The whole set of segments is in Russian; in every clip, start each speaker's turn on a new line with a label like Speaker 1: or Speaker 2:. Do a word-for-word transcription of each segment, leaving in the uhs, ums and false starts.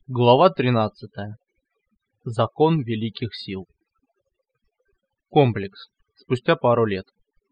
Speaker 1: Глава тринадцатая. Закон великих сил. Комплекс. Спустя пару лет.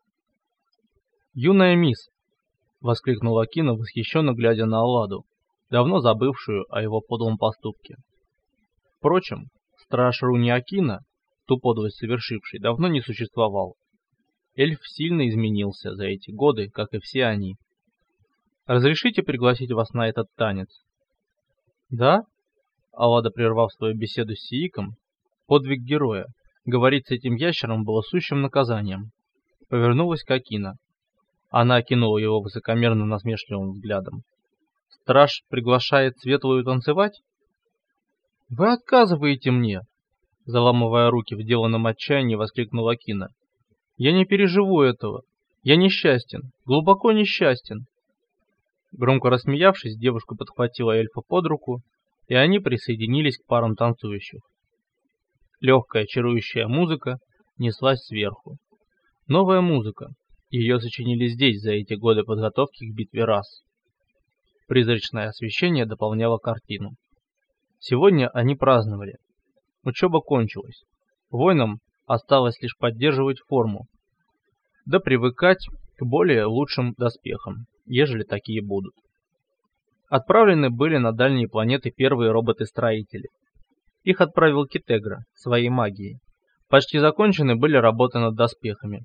Speaker 1: «Юная мисс!» — воскликнул Акино, восхищенно глядя на Алладу, давно забывшую о его подлом поступке. Впрочем, страж Руни Акино, ту подлость совершивший, давно не существовал. Эльф сильно изменился за эти годы, как и все они. «Разрешите пригласить вас на этот танец?» «Да?» Аллада, прервав свою беседу с Сииком, подвиг героя, говорить с этим ящером было сущим наказанием, повернулась к Акино. Она окинула его высокомерно насмешливым взглядом. «Страж приглашает Светлую танцевать?» «Вы отказываете мне!» Заламывая руки в деланном отчаянии, воскликнула Акино. «Я не переживу этого. Я несчастен, глубоко несчастен!» Громко рассмеявшись, девушка подхватила эльфа под руку, и они присоединились к парам танцующих. Легкая, чарующая музыка неслась сверху. Новая музыка. Ее сочинили здесь за эти годы подготовки к битве рас. Призрачное освещение дополняло картину. Сегодня они праздновали. Учеба кончилась. Воинам осталось лишь поддерживать форму, да привыкать к более лучшим доспехам, ежели такие будут. Отправлены были на дальние планеты первые роботы-строители. Их отправил Китегра своей магией. Почти закончены были работы над доспехами.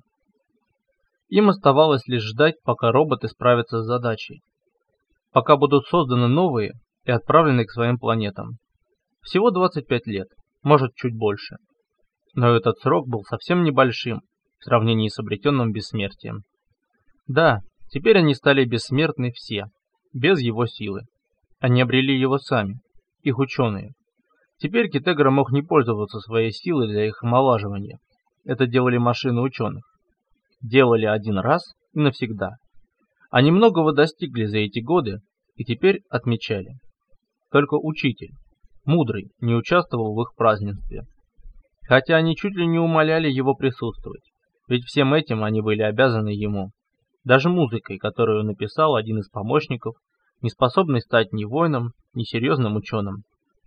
Speaker 1: Им оставалось лишь ждать, пока роботы справятся с задачей. Пока будут созданы новые и отправлены к своим планетам. Всего двадцать пять лет, может чуть больше. Но этот срок был совсем небольшим в сравнении с обретенным бессмертием. Да, теперь они стали бессмертны все. Без его силы. Они обрели его сами, их ученые. Теперь Китегра мог не пользоваться своей силой для их омолаживания. Это делали машины ученых. Делали один раз и навсегда. Они многого достигли за эти годы и теперь отмечали. Только учитель, мудрый, не участвовал в их празднестве. Хотя они чуть ли не умоляли его присутствовать, ведь всем этим они были обязаны ему. Даже музыкой, которую написал один из помощников, не способный стать ни воином, ни серьезным ученым.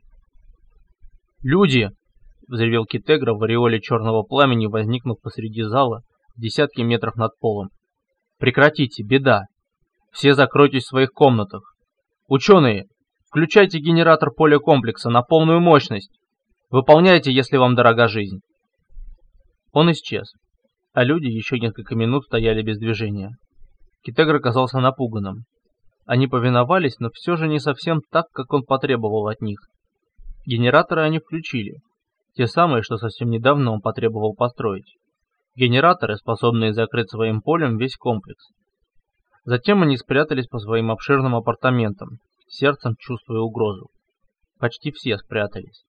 Speaker 1: «Люди!» — взревел Китегра в ореоле черного пламени, возникнув посреди зала в десятки метров над полом. «Прекратите, беда! Все закройтесь в своих комнатах! Ученые, включайте генератор поля комплекса на полную мощность! Выполняйте, если вам дорога жизнь!» Он исчез, а люди еще несколько минут стояли без движения. Китегра казался напуганным. Они повиновались, но все же не совсем так, как он потребовал от них. Генераторы они включили. Те самые, что совсем недавно он потребовал построить. Генераторы, способные закрыть своим полем весь комплекс. Затем они спрятались по своим обширным апартаментам, сердцем чувствуя угрозу. Почти все спрятались.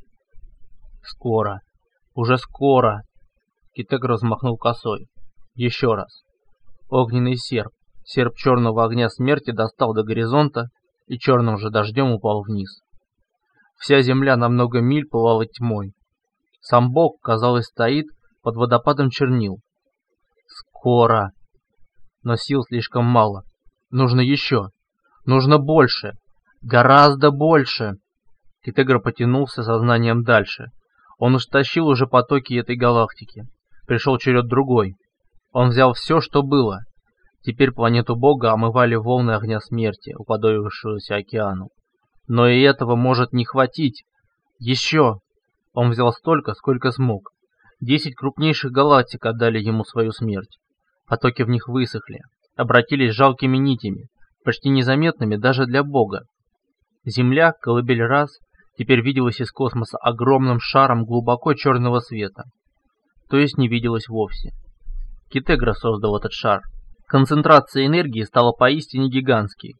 Speaker 1: «Скоро! Уже скоро!» Китегра взмахнул косой. Еще раз. Огненный серп, серп черного огня смерти достал до горизонта и черным же дождем упал вниз. Вся земля на много миль пылала тьмой. Сам Бог, казалось, стоит под водопадом чернил. Скоро! Но сил слишком мало. Нужно еще. Нужно больше. Гораздо больше. Китегра потянулся сознанием дальше. Он истощил уже потоки этой галактики. Пришел черед другой. Он взял все, что было. Теперь планету Бога омывали волны огня смерти, уподобившегося океану. Но и этого может не хватить. Еще! Он взял столько, сколько смог. Десять крупнейших галактик отдали ему свою смерть. Потоки в них высохли, обратились жалкими нитями, почти незаметными даже для Бога. Земля, колыбель рас, теперь виделась из космоса огромным шаром глубоко черного света. То есть не виделась вовсе. Китегра создал этот шар. Концентрация энергии стала поистине гигантской.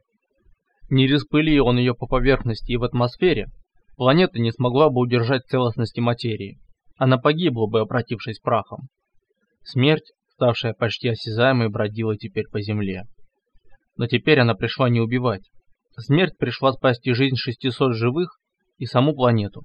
Speaker 1: Не распыли он ее по поверхности и в атмосфере, планета не смогла бы удержать целостности материи. Она погибла бы, обратившись прахом. Смерть, ставшая почти осязаемой, бродила теперь по земле. Но теперь она пришла не убивать. Смерть пришла спасти жизнь шестисот живых и саму планету.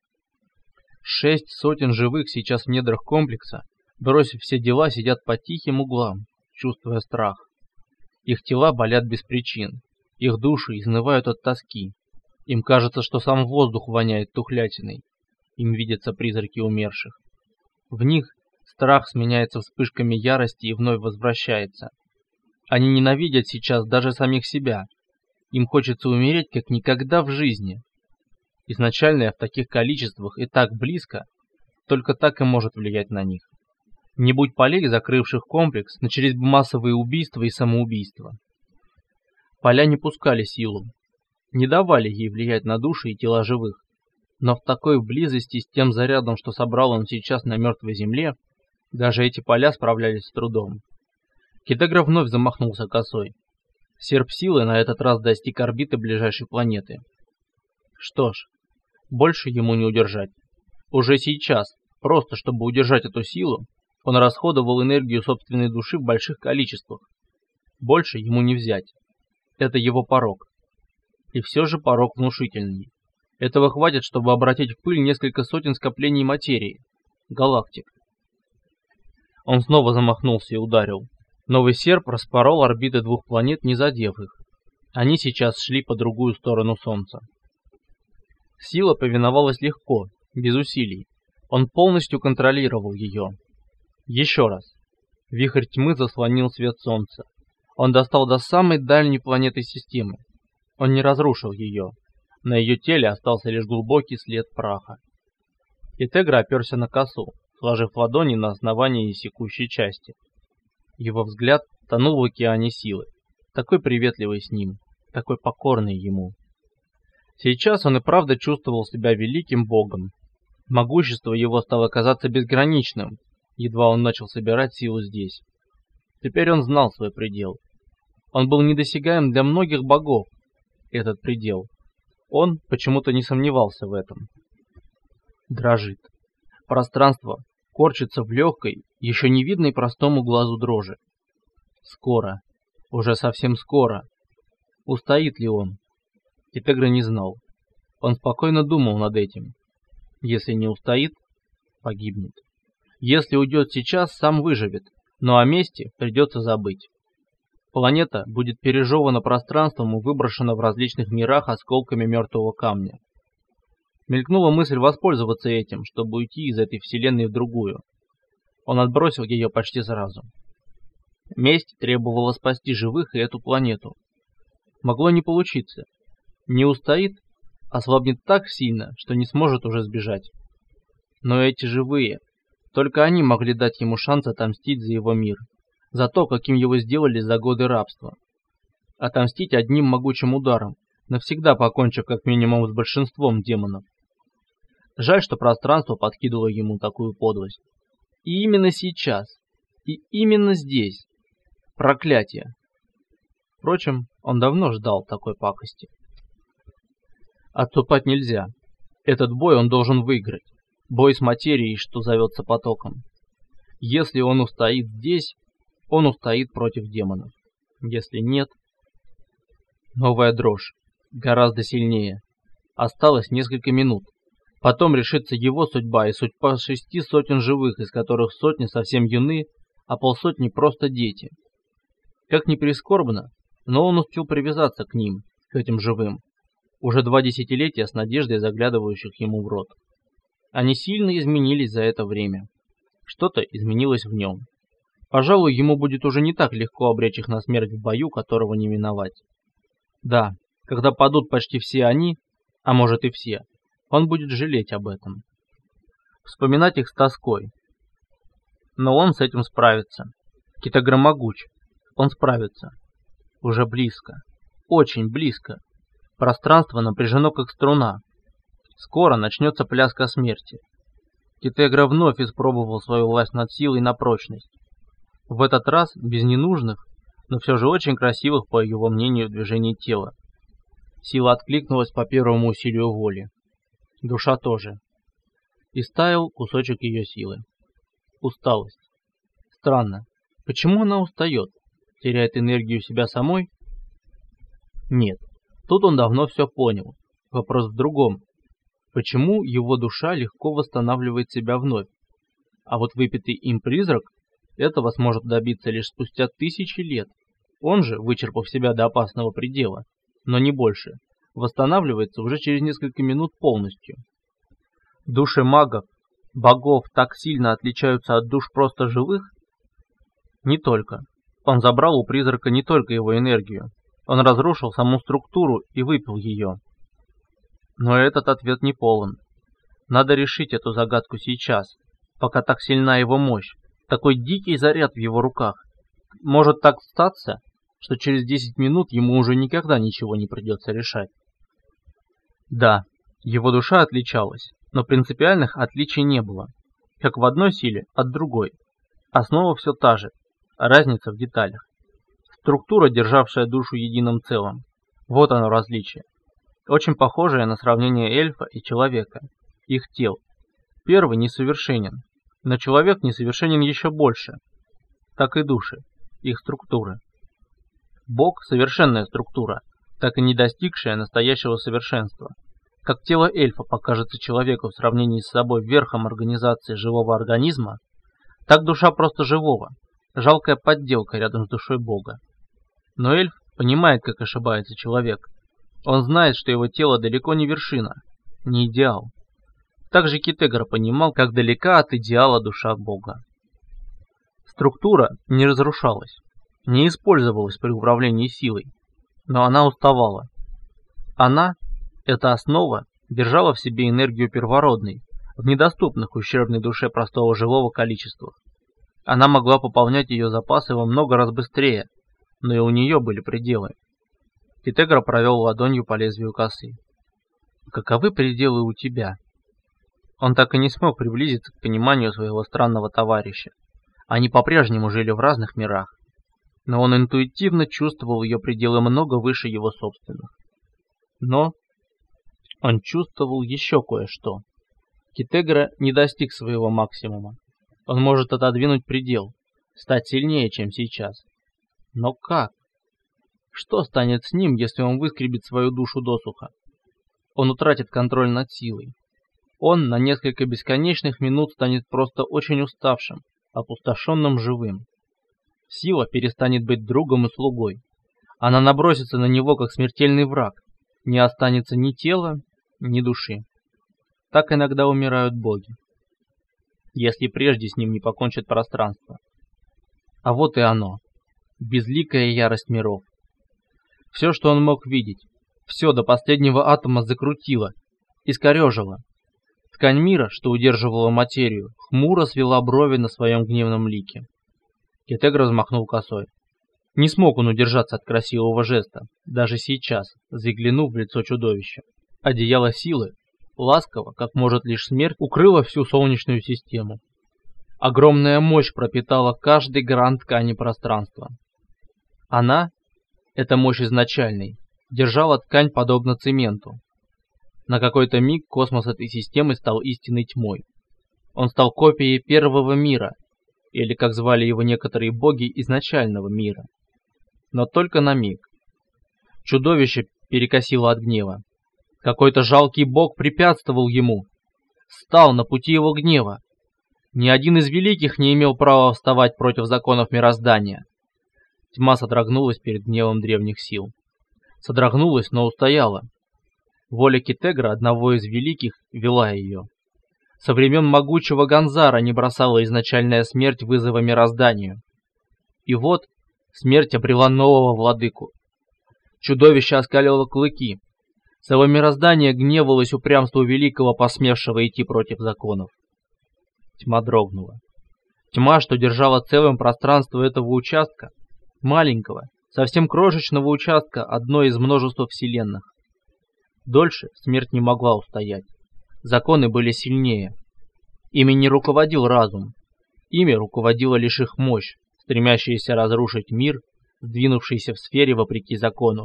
Speaker 1: Шесть сотен живых сейчас в недрах комплекса, бросив все дела, сидят по тихим углам, чувствуя страх. Их тела болят без причин, их души изнывают от тоски. Им кажется, что сам воздух воняет тухлятиной. Им видятся призраки умерших. В них страх сменяется вспышками ярости и вновь возвращается. Они ненавидят сейчас даже самих себя. Им хочется умереть как никогда в жизни. Изначальное в таких количествах и так близко, только так и может влиять на них. Не будь полей, закрывших комплекс, начались бы массовые убийства и самоубийства. Поля не пускали силу, не давали ей влиять на души и тела живых. Но в такой близости с тем зарядом, что собрал он сейчас на мертвой земле, даже эти поля справлялись с трудом. Китегра вновь замахнулся косой. Серп силы на этот раз достиг орбиты ближайшей планеты. Что ж, больше ему не удержать. Уже сейчас, просто чтобы удержать эту силу, он расходовал энергию собственной души в больших количествах. Больше ему не взять. Это его порог. И все же порог внушительный. Этого хватит, чтобы обратить в пыль несколько сотен скоплений материи, галактик. Он снова замахнулся и ударил. Новый серп распорол орбиты двух планет, не задев их. Они сейчас шли по другую сторону Солнца. Сила повиновалась легко, без усилий. Он полностью контролировал ее. Еще раз. Вихрь тьмы заслонил свет Солнца. Он достал до самой дальней планеты системы. Он не разрушил ее. На ее теле остался лишь глубокий след праха. Китегра оперся на косу, сложив ладони на основании секущей части. Его взгляд тонул в океане силы, такой приветливый с ним, такой покорный ему. Сейчас он и правда чувствовал себя великим богом. Могущество его стало казаться безграничным, едва он начал собирать силу здесь. Теперь он знал свой предел. Он был недосягаем для многих богов, этот предел. Он почему-то не сомневался в этом. Дрожит. Пространство корчится в легкой, еще не видной простому глазу дрожи. Скоро. Уже совсем скоро. Устоит ли он? Китегра не знал. Он спокойно думал над этим. Если не устоит, погибнет. Если уйдет сейчас, сам выживет, но о месте придется забыть. Планета будет пережевана пространством и выброшена в различных мирах осколками мертвого камня. Мелькнула мысль воспользоваться этим, чтобы уйти из этой вселенной в другую. Он отбросил ее почти сразу. Месть требовала спасти живых и эту планету. Могло не получиться. Не устоит, ослабнет так сильно, что не сможет уже сбежать. Но эти живые, только они могли дать ему шанс отомстить за его мир, за то, каким его сделали за годы рабства. Отомстить одним могучим ударом, навсегда покончив как минимум с большинством демонов. Жаль, что пространство подкидывало ему такую подлость. И именно сейчас, и именно здесь. Проклятие. Впрочем, он давно ждал такой пакости. Отступать нельзя. Этот бой он должен выиграть. Бой с материей, что зовется потоком. Если он устоит здесь, он устоит против демонов. Если нет... Новая дрожь. Гораздо сильнее. Осталось несколько минут. Потом решится его судьба и судьба шести сотен живых, из которых сотни совсем юны, а полсотни просто дети. Как ни прискорбно, но он успел привязаться к ним, к этим живым. Уже два десятилетия с надеждой заглядывающих ему в рот. Они сильно изменились за это время. Что-то изменилось в нем. Пожалуй, ему будет уже не так легко обречь их на смерть в бою, которого не миновать. Да, когда падут почти все они, а может и все, он будет жалеть об этом. Вспоминать их с тоской. Но он с этим справится. Китегра могуч. Он справится. Уже близко. Очень близко. Пространство напряжено как струна. Скоро начнется пляска смерти. Китегра вновь испробовал свою власть над силой на прочность. В этот раз без ненужных, но все же очень красивых, по его мнению, движений тела. Сила откликнулась по первому усилию воли. Душа тоже. И стаял кусочек ее силы. Усталость. Странно. Почему она устает? Теряет энергию себя самой? Нет. Тут он давно все понял. Вопрос в другом. Почему его душа легко восстанавливает себя вновь? А вот выпитый им призрак этого сможет добиться лишь спустя тысячи лет. Он же, вычерпав себя до опасного предела, но не больше, восстанавливается уже через несколько минут полностью. Души магов, богов так сильно отличаются от душ просто живых? Не только. Он забрал у призрака не только его энергию. Он разрушил саму структуру и выпил ее. Но этот ответ не полон. Надо решить эту загадку сейчас, пока так сильна его мощь, такой дикий заряд в его руках. Может так статься, что через десять минут ему уже никогда ничего не придется решать. Да, его душа отличалась, но принципиальных отличий не было. Как в одной силе от другой. Основа все та же, а разница в деталях. Структура, державшая душу единым целым. Вот оно различие. Очень похожее на сравнение эльфа и человека. Их тел. Первый несовершенен, но человек несовершенен еще больше. Так и души, их структуры. Бог – совершенная структура, так и не достигшая настоящего совершенства. Как тело эльфа покажется человеку в сравнении с собой верхом организации живого организма, так душа просто живого, жалкая подделка рядом с душой Бога. Но эльф понимает, как ошибается человек. Он знает, что его тело далеко не вершина, не идеал. Также Китегра понимал, как далека от идеала душа Бога. Структура не разрушалась, не использовалась при управлении силой, но она уставала. Она, эта основа, держала в себе энергию первородной, в недоступных ущербной душе простого живого количествах. Она могла пополнять ее запасы во много раз быстрее, но и у нее были пределы. Китегра провел ладонью по лезвию косы. Каковы пределы у тебя? Он так и не смог приблизиться к пониманию своего странного товарища. Они по-прежнему жили в разных мирах, но он интуитивно чувствовал ее пределы много выше его собственных. Но он чувствовал еще кое-что. Китегра не достиг своего максимума. Он может отодвинуть предел, стать сильнее, чем сейчас. Но как? Что станет с ним, если он выскребет свою душу досуха? Он утратит контроль над силой. Он на несколько бесконечных минут станет просто очень уставшим, опустошенным живым. Сила перестанет быть другом и слугой. Она набросится на него, как смертельный враг. Не останется ни тела, ни души. Так иногда умирают боги, если прежде с ним не покончит пространство. А вот и оно, безликая ярость миров. Все, что он мог видеть, все до последнего атома закрутило, искорежило. Ткань мира, что удерживала материю, хмуро свела брови на своем гневном лике. Китегра взмахнул косой. Не смог он удержаться от красивого жеста, даже сейчас, заглянув в лицо чудовища. Одеяло силы, ласково, как может лишь смерть, укрыло всю Солнечную систему. Огромная мощь пропитала каждый гран ткани пространства. Она, эта мощь изначальной, держала ткань подобно цементу. На какой-то миг космос этой системы стал истинной тьмой. Он стал копией первого мира, или, как звали его некоторые боги, изначального мира. Но только на миг. Чудовище перекосило от гнева. Какой-то жалкий бог препятствовал ему, стал на пути его гнева. Ни один из великих не имел права вставать против законов мироздания. Тьма содрогнулась перед гневом древних сил. Содрогнулась, но устояла. Воля Китегра, одного из великих, вела ее. Со времен могучего Ганзара не бросала изначальная смерть вызова мирозданию. И вот смерть обрела нового владыку. Чудовище оскалило клыки. Само мироздание гневалось упрямству великого, посмевшего идти против законов. Тьма дрогнула. Тьма, что держала целым пространство этого участка, маленького, совсем крошечного участка одной из множества вселенных. Дольше смерть не могла устоять. Законы были сильнее. Ими не руководил разум. Ими руководила лишь их мощь, стремящаяся разрушить мир, сдвинувшийся в сфере вопреки закону.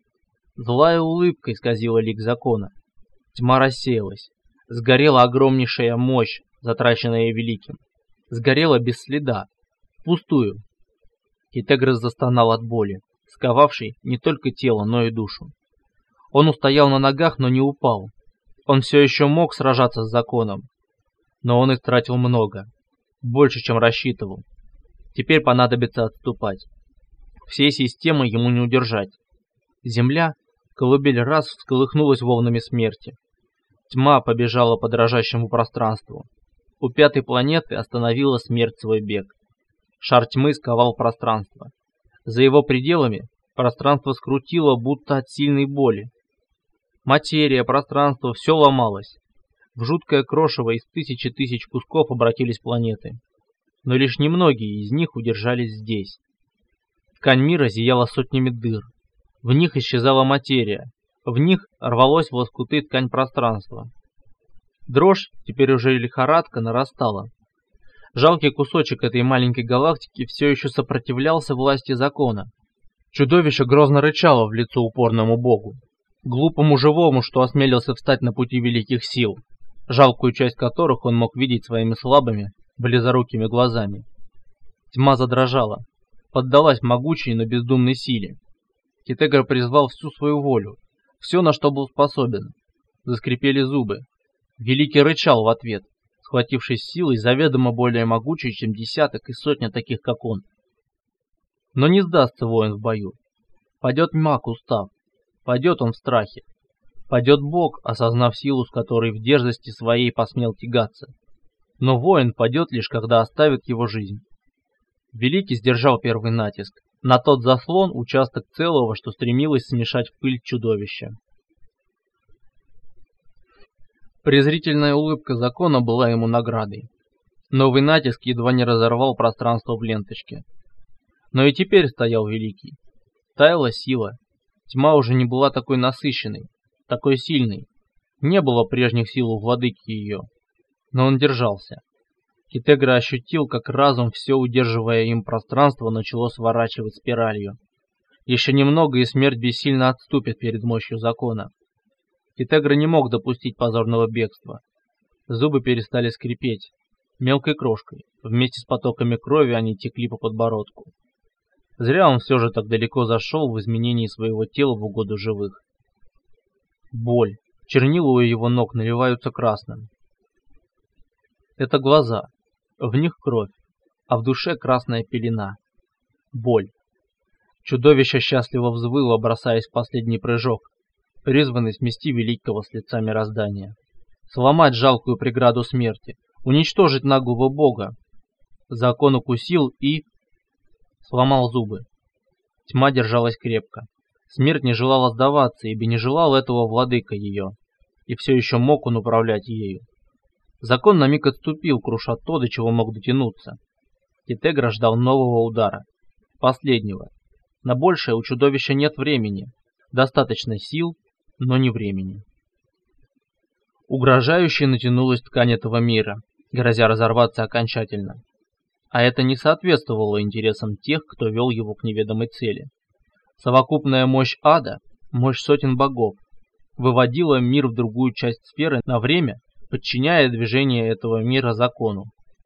Speaker 1: Злая улыбка исказила лик закона. Тьма рассеялась. Сгорела огромнейшая мощь, затраченная великим. Сгорела без следа, впустую. Китегра застонал от боли, сковавшей не только тело, но и душу. Он устоял на ногах, но не упал. Он все еще мог сражаться с законом. Но он истратил много. Больше, чем рассчитывал. Теперь понадобится отступать. Всей системы ему не удержать. Земля, Колыбель раз всколыхнулась волнами смерти. Тьма побежала по дрожащему пространству. У пятой планеты остановила смерть свой бег. Шар тьмы сковал пространство. За его пределами пространство скрутило, будто от сильной боли. Материя, пространство, все ломалось. В жуткое крошево из тысячи тысяч кусков обратились планеты. Но лишь немногие из них удержались здесь. Ткань мира зияла сотнями дыр. В них исчезала материя. В них рвалось в лоскуты ткань пространства. Дрожь, теперь уже лихорадка, нарастала. Жалкий кусочек этой маленькой галактики все еще сопротивлялся власти закона. Чудовище грозно рычало в лицо упорному богу, глупому живому, что осмелился встать на пути великих сил, жалкую часть которых он мог видеть своими слабыми, близорукими глазами. Тьма задрожала, поддалась могучей, но бездумной силе. Китегра призвал всю свою волю, все, на что был способен. Заскрипели зубы. Великий рычал в ответ, схватившись силой, заведомо более могучей, чем десяток и сотня таких, как он. Но не сдастся воин в бою. Падет маг, устав. Падет он в страхе. Падет бог, осознав силу, с которой в дерзости своей посмел тягаться. Но воин падет лишь, когда оставит его жизнь. Великий сдержал первый натиск. На тот заслон участок целого, что стремилось смешать в пыль чудовища. Презрительная улыбка закона была ему наградой. Новый натиск едва не разорвал пространство в ленточке. Но и теперь стоял Великий. Таяла сила. Тьма уже не была такой насыщенной, такой сильной. Не было прежних сил у владыки ее. Но он держался. Китегра ощутил, как разум, все удерживая им пространство, начало сворачивать спиралью. Еще немного, и смерть бессильно отступит перед мощью закона. Китегра не мог допустить позорного бегства. Зубы перестали скрипеть. Мелкой крошкой, вместе с потоками крови они текли по подбородку. Зря он все же так далеко зашел в изменении своего тела в угоду живых. Боль. Чернила у его ног наливаются красным. Это глаза. В них кровь, а в душе красная пелена. Боль. Чудовище счастливо взвыло, бросаясь в последний прыжок, призванный смести великого с лица мироздания. Сломать жалкую преграду смерти, уничтожить наглого бога. Закон укусил и... сломал зубы. Тьма держалась крепко. Смерть не желала сдаваться, ибо не желал этого владыка ее, и все еще мог он управлять ею. Закон на миг отступил, круша то, до чего мог дотянуться. Китегра ждал нового удара. Последнего. На большее у чудовища нет времени. Достаточно сил, но не времени. Угрожающе натянулась ткань этого мира, грозя разорваться окончательно. А это не соответствовало интересам тех, кто вел его к неведомой цели. Совокупная мощь ада, мощь сотен богов, выводила мир в другую часть сферы на время, подчиняя движение этого мира закону.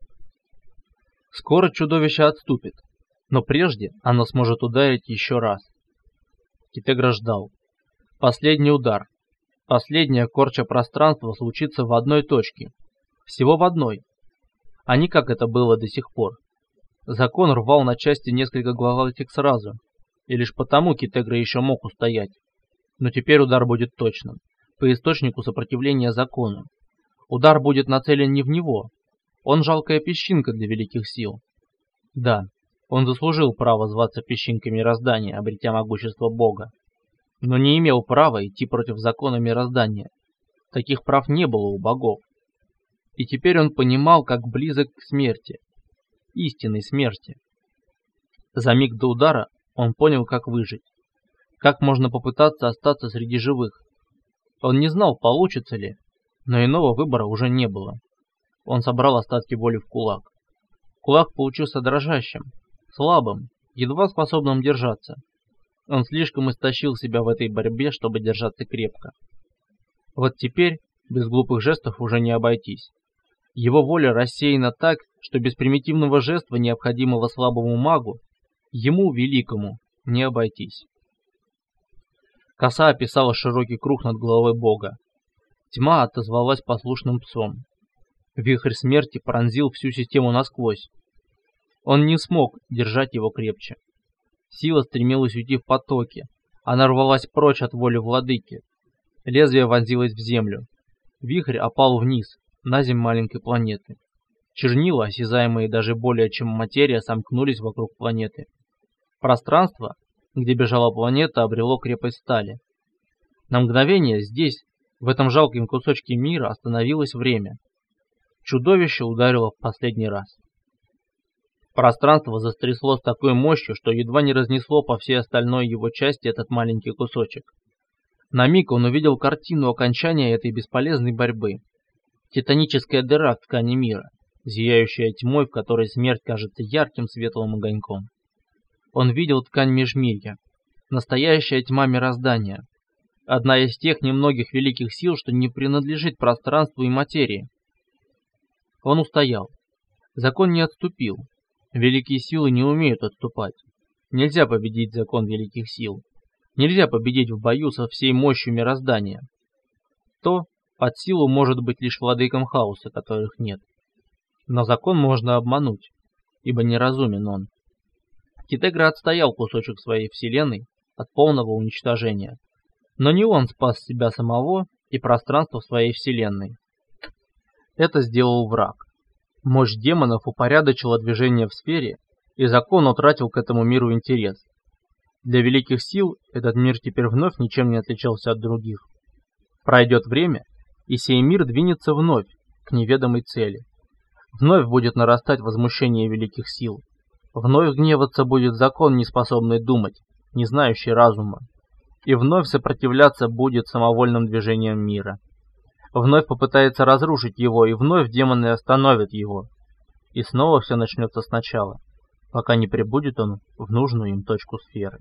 Speaker 1: Скоро чудовище отступит, но прежде оно сможет ударить еще раз. Китегра ждал. Последний удар. Последняя корча пространства случится в одной точке. Всего в одной. А не как это было до сих пор. Закон рвал на части несколько галактик сразу, и лишь потому Китегра еще мог устоять. Но теперь удар будет точным, по источнику сопротивления закону. Удар будет нацелен не в него. Он жалкая песчинка для великих сил. Да, он заслужил право зваться песчинкой мироздания, обретя могущество Бога. Но не имел права идти против закона мироздания. Таких прав не было у богов. И теперь он понимал, как близок к смерти. Истинной смерти. За миг до удара он понял, как выжить. Как можно попытаться остаться среди живых. Он не знал, получится ли, но иного выбора уже не было. Он собрал остатки воли в кулак. Кулак получился дрожащим, слабым, едва способным держаться. Он слишком истощил себя в этой борьбе, чтобы держаться крепко. Вот теперь без глупых жестов уже не обойтись. Его воля рассеяна так, что без примитивного жеста, необходимого слабому магу, ему, великому, не обойтись. Коса описала широкий круг над головой бога. Тьма отозвалась послушным псом. Вихрь смерти пронзил всю систему насквозь. Он не смог держать его крепче. Сила стремилась уйти в потоки, Она рвалась прочь от воли владыки. Лезвие вонзилось в землю. Вихрь опал вниз, на землю маленькой планеты. Чернила, осязаемые даже более чем материя, сомкнулись вокруг планеты. Пространство, где бежала планета, обрело крепость стали. На мгновение здесь, в этом жалком кусочке мира, остановилось время. Чудовище ударило в последний раз. Пространство застрясло с такой мощью, что едва не разнесло по всей остальной его части этот маленький кусочек. На миг он увидел картину окончания этой бесполезной борьбы. Титаническая дыра в ткани мира, зияющая тьмой, в которой смерть кажется ярким светлым огоньком. Он видел ткань межмирья, настоящая тьма мироздания, одна из тех немногих великих сил, что не принадлежит пространству и материи. Он устоял. Закон не отступил. Великие силы не умеют отступать. Нельзя победить закон великих сил. Нельзя победить в бою со всей мощью мироздания. То под силу может быть лишь владыкам хаоса, которых нет. Но закон можно обмануть, ибо неразумен он. Китегра отстоял кусочек своей вселенной от полного уничтожения. Но не он спас себя самого и пространство в своей вселенной. Это сделал враг. Мощь демонов упорядочила движение в сфере, и закон утратил к этому миру интерес. Для великих сил этот мир теперь вновь ничем не отличался от других. Пройдет время, и сей мир двинется вновь к неведомой цели. Вновь будет нарастать возмущение великих сил. Вновь гневаться будет закон, не способный думать, не знающий разума. И вновь сопротивляться будет самовольным движением мира. Вновь попытается разрушить его, и вновь демоны остановят его. И снова все начнется сначала, пока не прибудет он в нужную им точку сферы.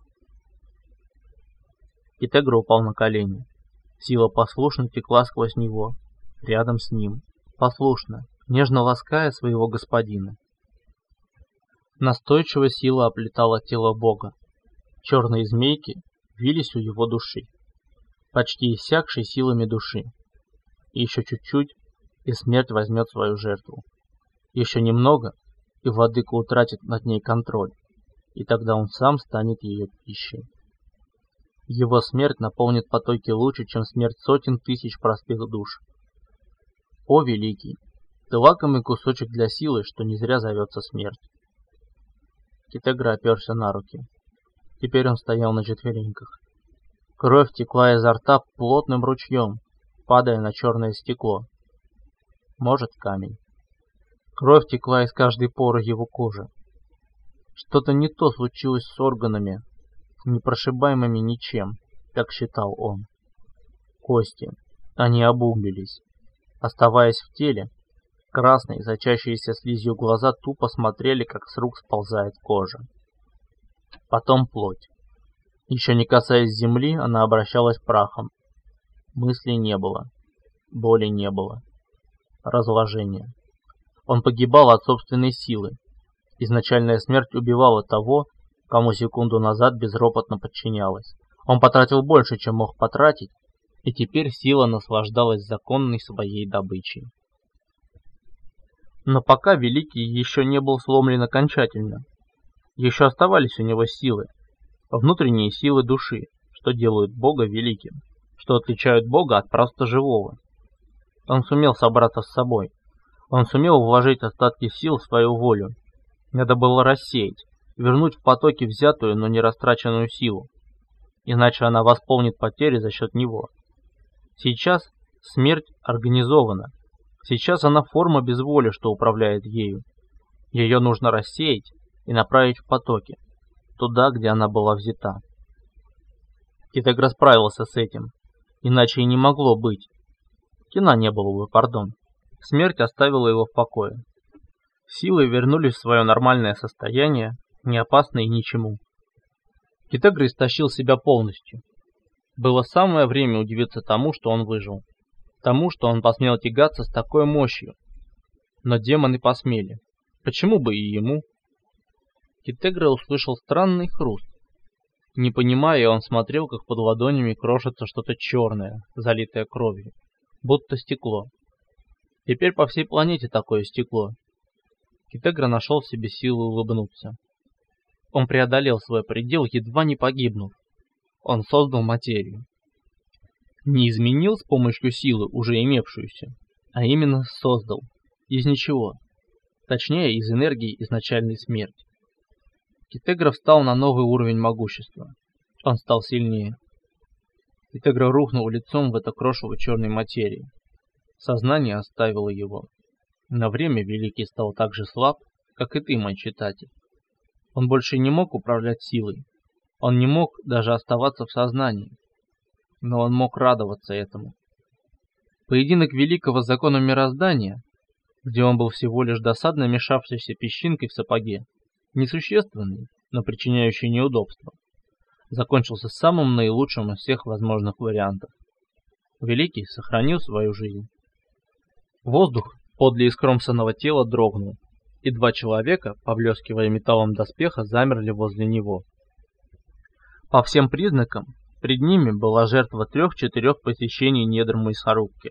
Speaker 1: Китегра упал на колени. Сила послушно текла сквозь него, рядом с ним, послушно, нежно лаская своего господина. Настойчивая сила оплетала тело Бога. Черные змейки вились у его души, почти иссякшей силами души. И еще чуть-чуть, и смерть возьмет свою жертву. Еще немного, и владыка утратит над ней контроль, и тогда он сам станет ее пищей. Его смерть наполнит потоки лучше, чем смерть сотен тысяч простых душ. О, великий, ты лакомый кусочек для силы, что не зря зовется смерть. Китегра оперся на руки. Теперь он стоял на четвереньках. Кровь текла изо рта плотным ручьем, падая на черное стекло. Может, камень. Кровь текла из каждой поры его кожи. Что-то не то случилось с органами, непрошибаемыми ничем, как считал он. Кости. Они обуглились. Оставаясь в теле, красные, сочащиеся слизью глаза тупо смотрели, как с рук сползает кожа. Потом плоть. Еще не касаясь земли, она обращалась прахом. Мыслей не было. Боли не было. Разложение. Он погибал от собственной силы. Изначальная смерть убивала того, кому секунду назад безропотно подчинялась. Он потратил больше, чем мог потратить, и теперь сила наслаждалась законной своей добычей. Но пока Великий еще не был сломлен окончательно. Еще оставались у него силы, внутренние силы души, что делают Бога великим, что отличают Бога от просто живого. Он сумел собраться с собой. Он сумел вложить остатки сил в свою волю. Надо было рассеять, вернуть в потоки взятую, но не растраченную силу. Иначе она восполнит потери за счет него. Сейчас смерть организована. Сейчас она форма без воли, что управляет ею. Ее нужно рассеять и направить в потоки, туда, где она была взята. Китегра справился с этим, иначе и не могло быть. Кина не было бы, пардон. Смерть оставила его в покое. Силы вернулись в свое нормальное состояние, не опасные ничему. Китегра истощил себя полностью. Было самое время удивиться тому, что он выжил. Тому, что он посмел тягаться с такой мощью. Но демоны посмели. Почему бы и ему? Китегра услышал странный хруст. Не понимая, он смотрел, как под ладонями крошится что-то черное, залитое кровью, будто стекло. Теперь по всей планете такое стекло. Китегра нашел в себе силы улыбнуться. Он преодолел свой предел, едва не погибнув. Он создал материю. Не изменил с помощью силы, уже имевшуюся, а именно создал. Из ничего. Точнее, из энергии изначальной смерти. Китегра встал на новый уровень могущества. Он стал сильнее. Китегра рухнул лицом в это крошево черной материи. Сознание оставило его. На время Великий стал так же слаб, как и ты, мой читатель. Он больше не мог управлять силой. Он не мог даже оставаться в сознании. Но он мог радоваться этому. Поединок Великого с законом мироздания, где он был всего лишь досадно мешавшейся песчинкой в сапоге, несущественный, но причиняющий неудобства, закончился самым наилучшим из всех возможных вариантов. Великий сохранил свою жизнь. Воздух подле искромсанного тела дрогнул, и два человека, поблескивая металлом доспеха, замерли возле него. По всем признакам, пред ними была жертва трех-четырех посещений недр мясорубки.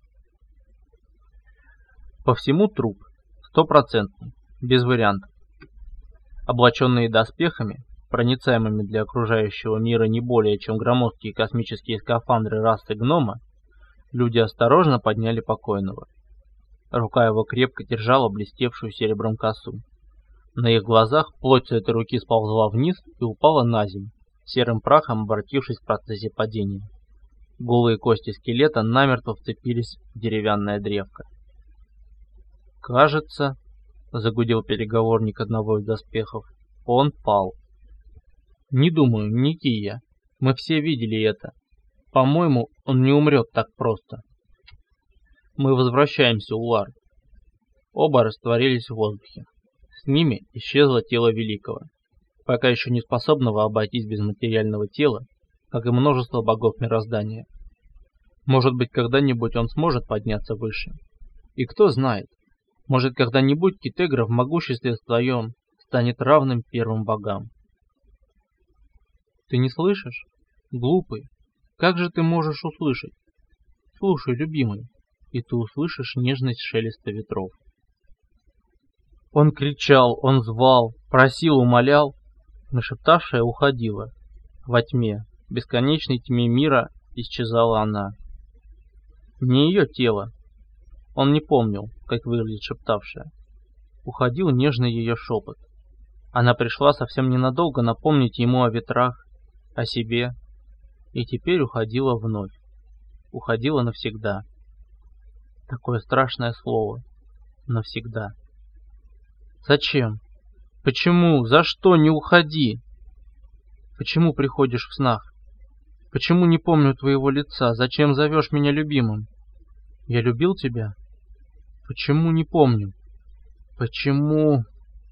Speaker 1: По всему труп, стопроцентный, без вариантов. Облаченные доспехами, проницаемыми для окружающего мира не более чем громоздкие космические скафандры расы гнома, люди осторожно подняли покойного. Рука его крепко держала блестевшую серебром косу. На их глазах плоть с этой руки сползла вниз и упала на землю, серым прахом обратившись в процессе падения. Голые кости скелета намертво вцепились в деревянное древко. «Кажется, — загудел переговорник одного из доспехов, — он пал. Не думаю, Никия, мы все видели это. По-моему, он не умрет так просто. Мы возвращаемся, Улар». Оба растворились в воздухе. С ними исчезло тело Великого, пока еще не способного обойтись без материального тела, как и множество богов мироздания. Может быть, когда-нибудь он сможет подняться выше. И кто знает, может, когда-нибудь Китегра в могуществе своем станет равным первым богам. Ты не слышишь? Глупый. Как же ты можешь услышать? Слушай, любимый, и ты услышишь нежность шелеста ветров. Он кричал, он звал, просил, умолял, но шептавшая уходила. Во тьме, бесконечной тьме мира, исчезала она. Не ее тело. Он не помнил, как выглядит шептавшая. Уходил нежный ее шепот. Она пришла совсем ненадолго напомнить ему о ветрах, о себе, и теперь уходила вновь. Уходила навсегда. Такое страшное слово. Навсегда. Зачем? Почему? За что? Не уходи! Почему приходишь в снах? Почему не помню твоего лица? Зачем зовешь меня любимым? Я любил тебя? Почему не помню? Почему?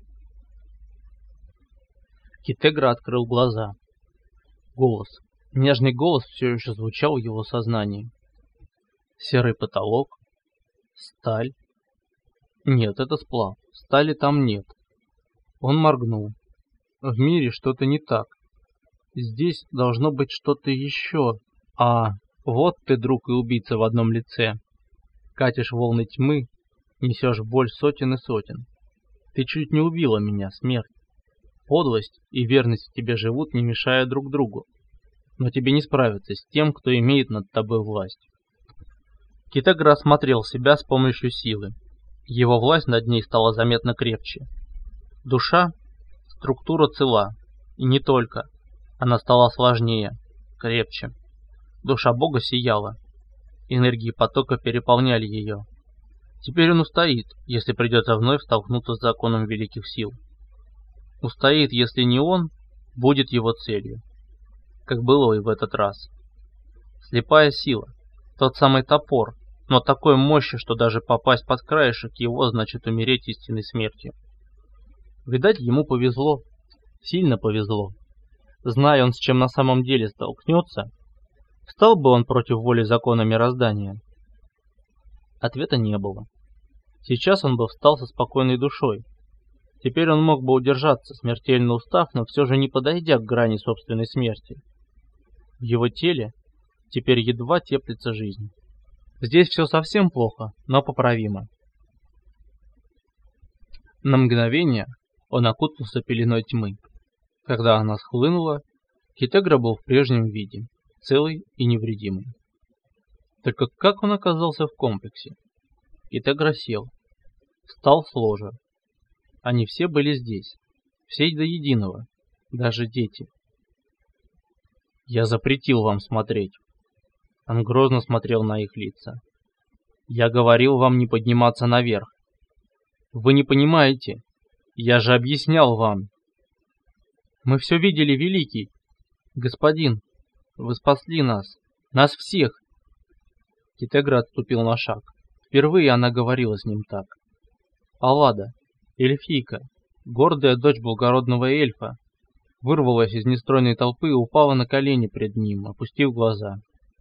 Speaker 1: Китегра открыл глаза. Голос. Нежный голос все еще звучал в его сознании. Серый потолок. Сталь. Нет, это сплав. Стали там нет. Он моргнул. В мире что-то не так. Здесь должно быть что-то еще. А, вот ты, друг и убийца в одном лице. Катишь волны тьмы, несешь боль сотен и сотен. Ты чуть не убила меня, смерть. Подлость и верность в тебе живут, не мешая друг другу. Но тебе не справиться с тем, кто имеет над тобой власть. Китегра осмотрел себя с помощью силы. Его власть над ней стала заметно крепче. Душа, структура цела. И не только. Она стала сложнее, крепче. Душа Бога сияла. Энергии потока переполняли ее. Теперь он устоит, если придется вновь столкнуться с законом великих сил. Устоит, если не он, будет его целью. Как было и в этот раз. Слепая сила. Тот самый топор, но такой мощи, что даже попасть под краешек его значит умереть истинной смертью. Видать, ему повезло. Сильно повезло. Зная он, с чем на самом деле столкнется, встал бы он против воли закона мироздания? Ответа не было. Сейчас он бы встал со спокойной душой. Теперь он мог бы удержаться, смертельно устав, но все же не подойдя к грани собственной смерти. В его теле теперь едва теплится жизнь. Здесь все совсем плохо, но поправимо. На мгновение он окутался пеленой тьмы. Когда она схлынула, Китегра был в прежнем виде, целый и невредимый. Только как он оказался в комплексе? Китегра сел, встал с ложа. Они все были здесь, все до единого, даже дети. «Я запретил вам смотреть». Он грозно смотрел на их лица. «Я говорил вам не подниматься наверх. Вы не понимаете. Я же объяснял вам». «Мы все видели, Великий. Господин, вы спасли нас. Нас всех». Китегра отступил на шаг. Впервые она говорила с ним так. Аллада, эльфийка, гордая дочь благородного эльфа, вырвалась из нестройной толпы и упала на колени пред ним, опустив глаза.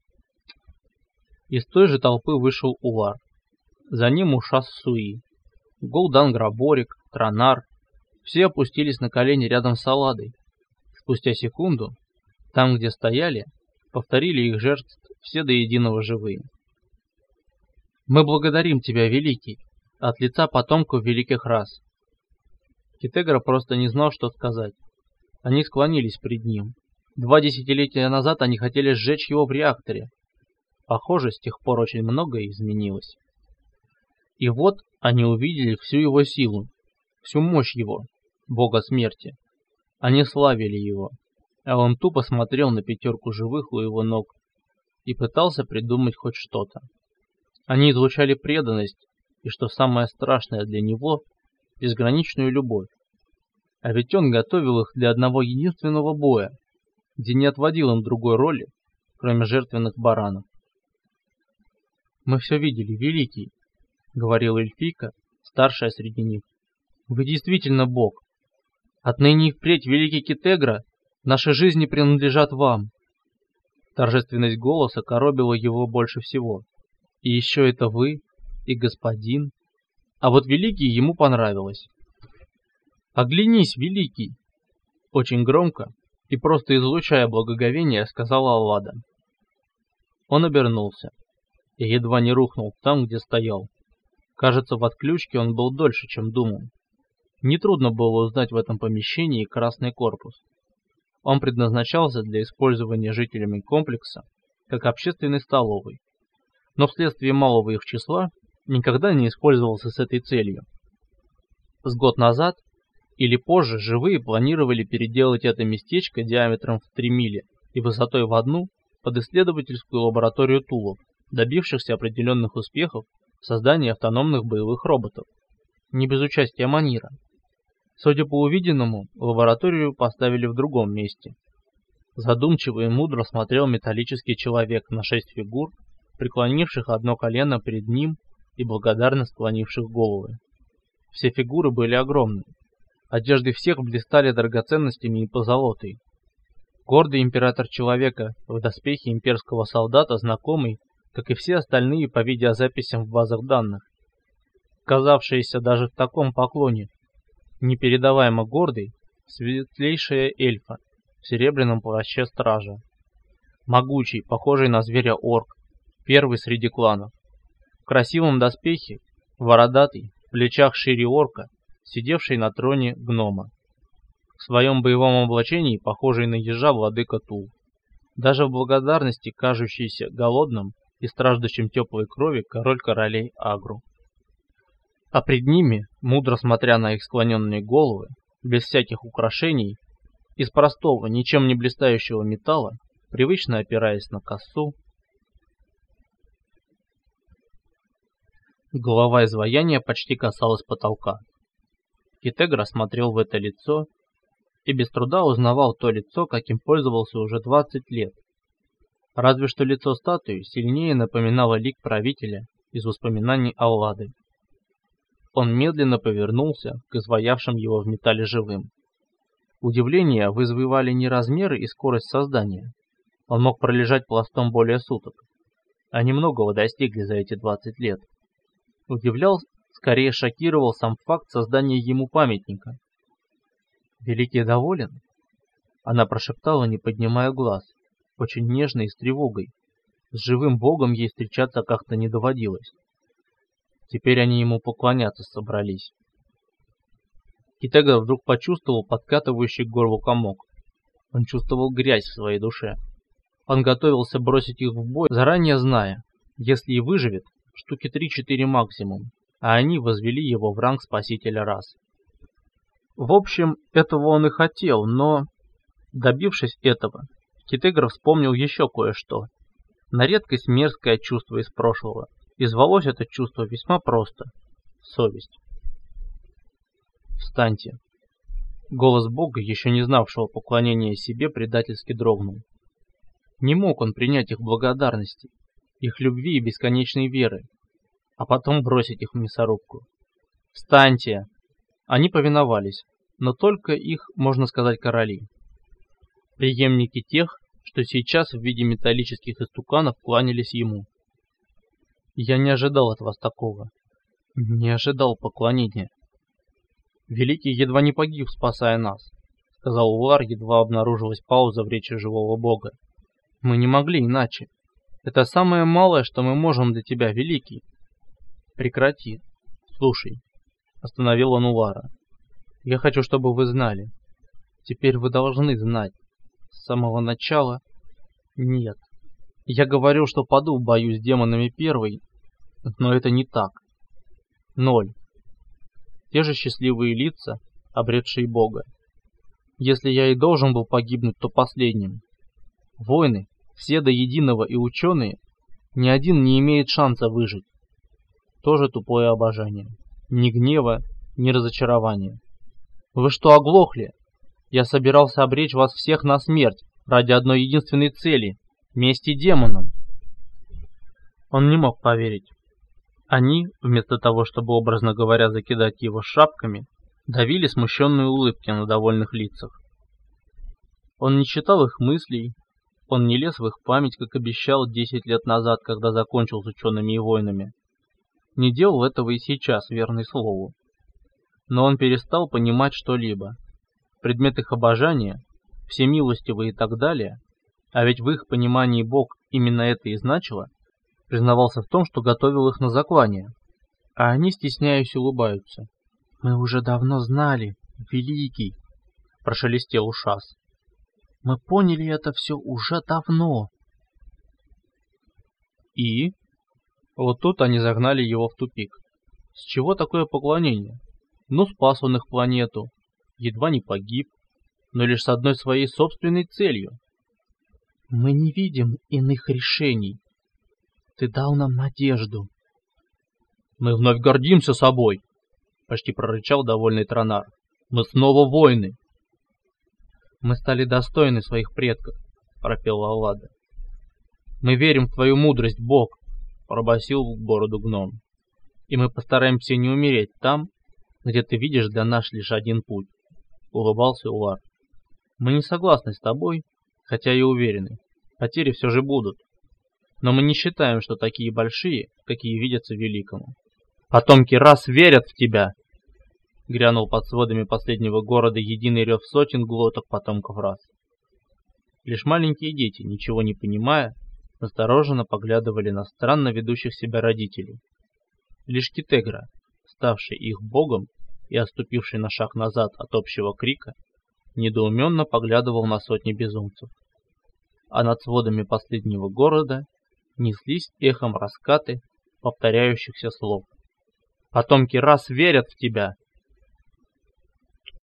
Speaker 1: Из той же толпы вышел Улар. За ним Ушас Суи, Гул'дан Граборик, Транар. Все опустились на колени рядом с Алладой. Спустя секунду, там, где стояли, повторили их жертв все до единого живые. «Мы благодарим тебя, Великий, от лица потомков великих рас». Китегра просто не знал, что сказать. Они склонились пред ним. Два десятилетия назад они хотели сжечь его в реакторе. Похоже, с тех пор очень многое изменилось. И вот они увидели всю его силу, всю мощь его, бога смерти. Они славили его, а он тупо смотрел на пятерку живых у его ног и пытался придумать хоть что-то. Они излучали преданность и, что самое страшное для него, безграничную любовь. А ведь он готовил их для одного единственного боя, где не отводил им другой роли, кроме жертвенных баранов. «Мы все видели, Великий», — говорила эльфийка, старшая среди них. «Вы действительно бог. Отныне и впредь, Великий Китегра, наши жизни принадлежат вам». Торжественность голоса коробила его больше всего. И еще это вы, и господин. А вот Великий ему понравилось. «Оглянись, Великий!» Очень громко и просто излучая благоговение, сказала Аллада. Он обернулся и едва не рухнул там, где стоял. Кажется, в отключке он был дольше, чем думал. Нетрудно было узнать в этом помещении красный корпус. Он предназначался для использования жителями комплекса как общественной столовой, но вследствие малого их числа никогда не использовался с этой целью. С год назад или позже живые планировали переделать это местечко диаметром в три мили и высотой в одну под исследовательскую лабораторию Тулов, добившихся определенных успехов в создании автономных боевых роботов, не без участия Манира. Судя по увиденному, лабораторию поставили в другом месте. Задумчиво и мудро смотрел металлический человек на шесть фигур, преклонивших одно колено перед ним и благодарно склонивших головы. Все фигуры были огромны. Одежды всех блистали драгоценностями и позолотой. Гордый император человека в доспехе имперского солдата, знакомый, как и все остальные по видеозаписям в базах данных. Казавшийся даже в таком поклоне непередаваемо гордый, светлейшая эльфа в серебряном плаще стража. Могучий, похожий на зверя орк, первый среди кланов. В красивом доспехе, бородатый, в плечах шире орка, сидевший на троне гнома. В своем боевом облачении, похожий на ежа владыка Тул. Даже в благодарности, кажущийся голодным и страждущим теплой крови, король королей Агру. А пред ними, мудро смотря на их склоненные головы, без всяких украшений, из простого, ничем не блистающего металла, привычно опираясь на косу, голова изваяния почти касалась потолка. Китегра смотрел в это лицо и без труда узнавал то лицо, каким пользовался уже двадцать лет. Разве что лицо статуи сильнее напоминало лик правителя из воспоминаний Аллады. Он медленно повернулся к изваявшим его в металле живым. Удивление вызывали не размеры и скорость создания. Он мог пролежать пластом более суток. Они многого достигли за эти двадцать лет. Удивлял, скорее шокировал сам факт создания ему памятника. «Великий доволен?» Она прошептала, не поднимая глаз, очень нежно и с тревогой. С живым богом ей встречаться как-то не доводилось. Теперь они ему поклоняться собрались. Китегра вдруг почувствовал подкатывающий к горлу комок. Он чувствовал грязь в своей душе. Он готовился бросить их в бой, заранее зная, если и выживет, штуки три-четыре максимум, а они возвели его в ранг спасителя рас. В общем, этого он и хотел, но, добившись этого, Китегра вспомнил еще кое-что. На редкость мерзкое чувство из прошлого. И звалось это чувство весьма просто — совесть. «Встаньте!» Голос Бога, еще не знавшего поклонения себе, предательски дрогнул. Не мог он принять их благодарности, их любви и бесконечной веры, а потом бросить их в мясорубку. «Встаньте!» Они повиновались, но только их, можно сказать, короли. Преемники тех, что сейчас в виде металлических истуканов кланялись ему. «Я не ожидал от вас такого. Не ожидал поклонения. Великий едва не погиб, спасая нас», — сказал Улар, едва обнаружилась пауза в речи живого бога. «Мы не могли иначе. Это самое малое, что мы можем для тебя, Великий». «Прекрати. Слушай», — остановил он Улара. «Я хочу, чтобы вы знали. Теперь вы должны знать. С самого начала... Нет. Я говорил, что паду в бою с демонами первой, но это не так. Ноль. Те же счастливые лица, обретшие Бога. Если я и должен был погибнуть, то последним. Воины, все до единого и ученые, ни один не имеет шанса выжить. Тоже тупое обожание. Ни гнева, ни разочарования. Вы что, оглохли? Я собирался обречь вас всех на смерть ради одной единственной цели — мести демонам. Он не мог поверить. Они, вместо того, чтобы, образно говоря, закидать его шапками, давили смущенные улыбки на довольных лицах. Он не читал их мыслей, он не лез в их память, как обещал десять лет назад, когда закончил с учеными и воинами. Не делал этого и сейчас, верный слову. Но он перестал понимать что-либо. Предмет их обожания, всемилостивый и так далее, а ведь в их понимании Бог именно это и значило, признавался в том, что готовил их на заклание. А они, стесняясь, улыбаются. «Мы уже давно знали, Великий», — прошелестел Ушас. «Мы поняли это все уже давно». И? Вот тут они загнали его в тупик. С чего такое поклонение? Ну, спас он их планету, едва не погиб, но лишь с одной своей собственной целью. «Мы не видим иных решений. Ты дал нам надежду». «Мы вновь гордимся собой», — почти прорычал довольный Тронар. «Мы снова воины». «Мы стали достойны своих предков», — пропел Аллада. «Мы верим в твою мудрость, Бог», — пробасил в бороду гном. «И мы постараемся не умереть там, где ты видишь для нас лишь один путь», — улыбался Улар. «Мы не согласны с тобой, хотя и уверены, потери все же будут. Но мы не считаем, что такие большие, какие видятся великому. Потомки рас верят в тебя!» Грянул под сводами последнего города единый рев сотен глоток потомков рас. Лишь маленькие дети, ничего не понимая, настороженно поглядывали на странно ведущих себя родителей. Лишь Китегра, ставший их богом и отступивший на шаг назад от общего крика, недоуменно поглядывал на сотни безумцев. А над сводами последнего города неслись эхом раскаты повторяющихся слов. «Потомки рас верят в тебя!»